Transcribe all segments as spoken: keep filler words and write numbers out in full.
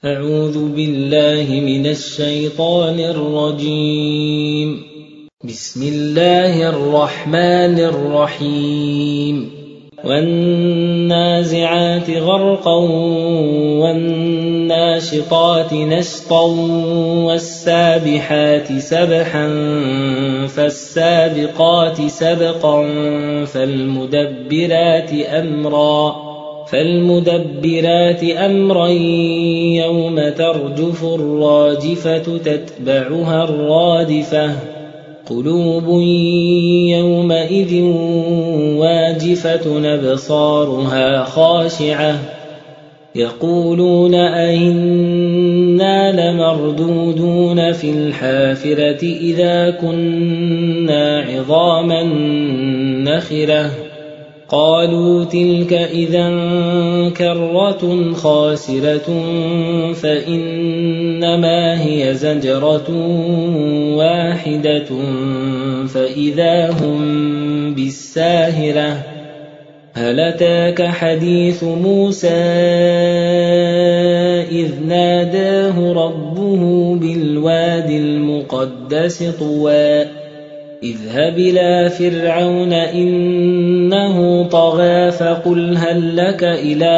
أعوذ بالله من الشيطان الرجيم. بسم الله الرحمن الرحيم. والنازعات غرقا والناشطات نشطا والسابحات سبحا فالسابقات سبقا فالمدبرات أمرا فالمدبرات أمرا يوم ترجف الراجفة تتبعها الرادفة قلوب يومئذ واجفة أبصارها خاشعة يقولون أئنا لمردودون في الحافرة إذا كنا عظاما نخرة قالوا تلك إذا كرة خاسرة فإنما هي زجرة واحدة فإذا هم بالساهرة هل أتاك حديث موسى إذ ناداه ربه بالوادي المقدس طوى اذهب إلى فرعون إنه طغى فقل هل لك إلى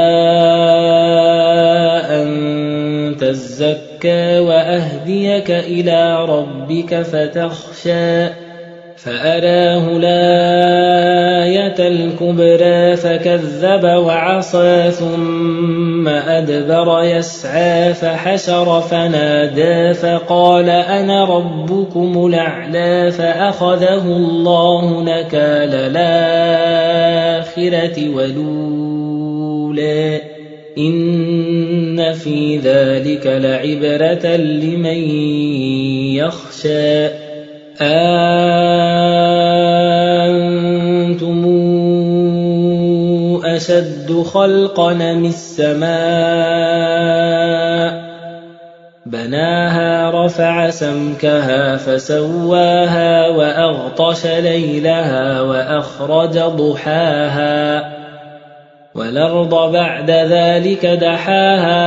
أن تزكى وأهديك إلى ربك فتخشى فأراه الآية الكبرى فكذب وعصى ثم أدبر يسعى فحشر فنادى فقال أنا ربكم الأعلى فأخذه الله نكال الآخرة والأولى إن في ذلك لعبرة لمن يخشى أأنتم أشد خلقا أم السماء بناها رفع سمكها فسواها وأغطش ليلها وأخرج ضحاها والأرض بعد ذلك دحاها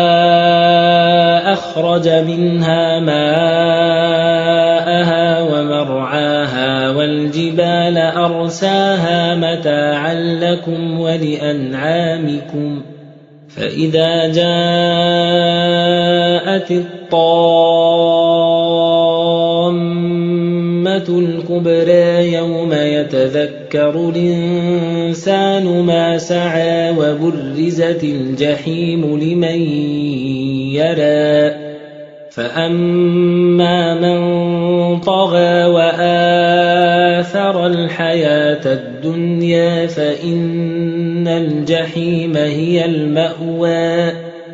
أخرج منها ماءها ومرعاها والجبال أرساها متاعا لكم ولأنعامكم فإذا جاءت الطامة الكبرى يوم يتذكر الإنسان ما سعى وبرزت الجحيم لمن يرى فأما من طغى وآثر الحياة الدنيا فإن الجحيم هي المأوى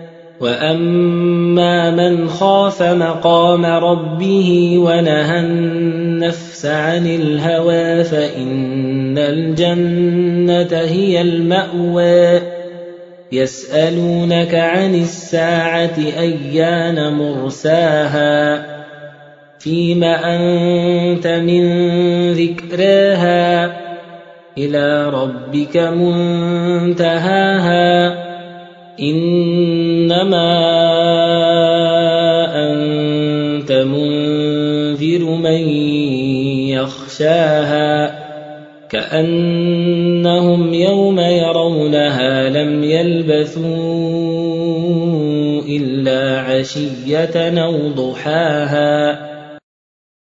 وأما من خاف مقام ربه ونهى النفس عن الهوى فإن الجنة هي المأوى يسألونك عن الساعة أيان مرساها فيم أنت من ذكراها إلى ربك منتهاها إنما أنت منذر من يخشاها كأنهم يوم يرونها لم يلبثوا إلا عشية أو ضحاها